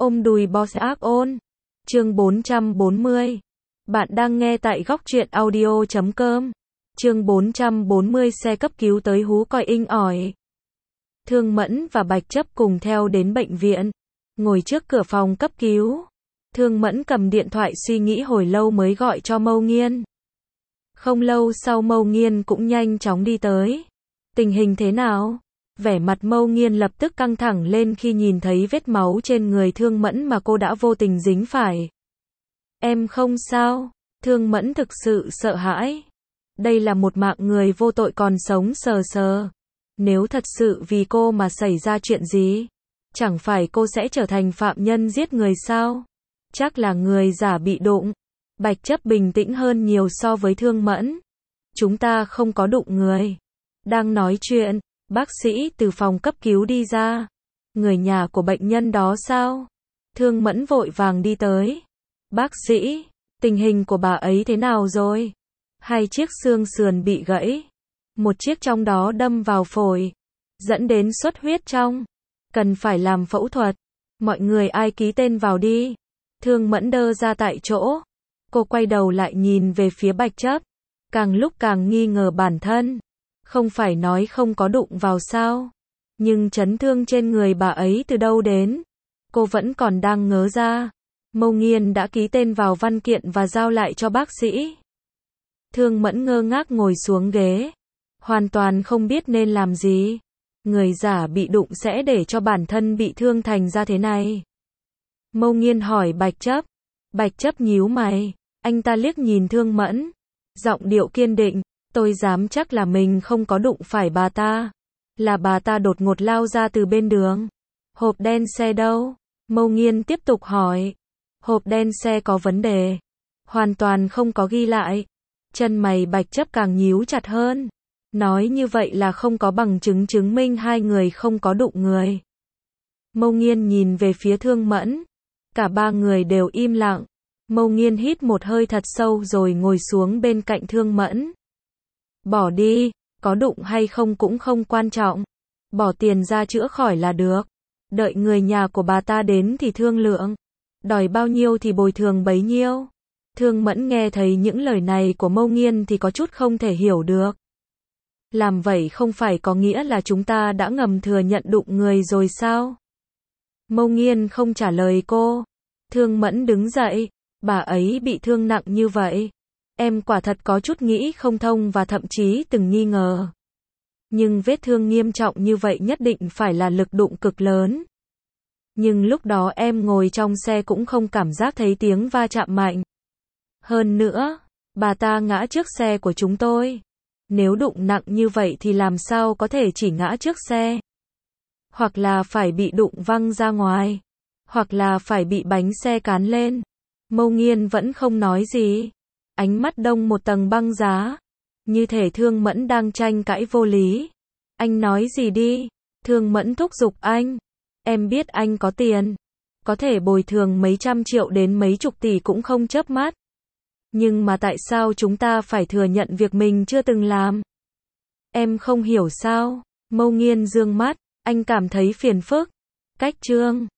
Ôm đùi boss ác ôn. Chương 440. Bạn đang nghe tại góc truyện audio.com. Chương 440 xe cấp cứu tới hú còi inh ỏi. Thương Mẫn và Bạch Chấp cùng theo đến bệnh viện. Ngồi trước cửa phòng cấp cứu. Thương Mẫn cầm điện thoại suy nghĩ hồi lâu mới gọi cho Mâu Nghiên. Không lâu sau Mâu Nghiên cũng nhanh chóng đi tới. Tình hình thế nào? Vẻ mặt Mâu Nghiên lập tức căng thẳng lên khi nhìn thấy vết máu trên người Thương Mẫn mà cô đã vô tình dính phải. Em không sao. Thương Mẫn thực sự sợ hãi. Đây là một mạng người vô tội còn sống sờ sờ. Nếu thật sự vì cô mà xảy ra chuyện gì, chẳng phải cô sẽ trở thành phạm nhân giết người sao? Chắc là người giả bị đụng. Bạch Chấp bình tĩnh hơn nhiều so với Thương Mẫn. Chúng ta không có đụng người. Đang nói chuyện, bác sĩ từ phòng cấp cứu đi ra. Người nhà của bệnh nhân đó sao? Thương Mẫn vội vàng đi tới. Bác sĩ, tình hình của bà ấy thế nào rồi? 2 chiếc xương sườn bị gãy. Một chiếc trong đó đâm vào phổi, dẫn đến xuất huyết trong. Cần phải làm phẫu thuật. Mọi người ai ký tên vào đi. Thương Mẫn đơ ra tại chỗ. Cô quay đầu lại nhìn về phía Bạch Chấp. Càng lúc càng nghi ngờ bản thân. Không phải nói không có đụng vào sao? Nhưng chấn thương trên người bà ấy từ đâu đến? Cô vẫn còn đang ngớ ra. Mâu Nghiên đã ký tên vào văn kiện và giao lại cho bác sĩ. Thương Mẫn ngơ ngác ngồi xuống ghế. Hoàn toàn không biết nên làm gì. Người giả bị đụng sẽ để cho bản thân bị thương thành ra thế này. Mâu Nghiên hỏi Bạch Chấp. Bạch Chấp nhíu mày. Anh ta liếc nhìn Thương Mẫn. Giọng điệu kiên định. Tôi dám chắc là mình không có đụng phải bà ta. Là bà ta đột ngột lao ra từ bên đường. Hộp đen xe đâu? Mâu Nghiên tiếp tục hỏi. Hộp đen xe có vấn đề. Hoàn toàn không có ghi lại. Chân mày Bạch Chấp càng nhíu chặt hơn. Nói như vậy là không có bằng chứng chứng minh hai người không có đụng người. Mâu Nghiên nhìn về phía Thương Mẫn. Cả ba người đều im lặng. Mâu Nghiên hít một hơi thật sâu rồi ngồi xuống bên cạnh Thương Mẫn. Bỏ đi, có đụng hay không cũng không quan trọng. Bỏ tiền ra chữa khỏi là được. Đợi người nhà của bà ta đến thì thương lượng. Đòi bao nhiêu thì bồi thường bấy nhiêu. Thương Mẫn nghe thấy những lời này của Mâu Nghiên thì có chút không thể hiểu được. Làm vậy không phải có nghĩa là chúng ta đã ngầm thừa nhận đụng người rồi sao? Mâu Nghiên không trả lời cô. Thương Mẫn đứng dậy. Bà ấy bị thương nặng như vậy. Em quả thật có chút nghĩ không thông và thậm chí từng nghi ngờ. Nhưng vết thương nghiêm trọng như vậy nhất định phải là lực đụng cực lớn. Nhưng lúc đó em ngồi trong xe cũng không cảm giác thấy tiếng va chạm mạnh. Hơn nữa, bà ta ngã trước xe của chúng tôi. Nếu đụng nặng như vậy thì làm sao có thể chỉ ngã trước xe? Hoặc là phải bị đụng văng ra ngoài. Hoặc là phải bị bánh xe cán lên. Mâu Nghiên vẫn không nói gì. Ánh mắt đông một tầng băng giá. Như thể Thương Mẫn đang tranh cãi vô lý. Anh nói gì đi? Thương Mẫn thúc giục anh. Em biết anh có tiền. Có thể bồi thường mấy trăm triệu đến mấy chục tỷ cũng không chớp mắt. Nhưng mà tại sao chúng ta phải thừa nhận việc mình chưa từng làm? Em không hiểu sao? Mâu Nghiên dương mắt. Anh cảm thấy phiền phức. Cách trương.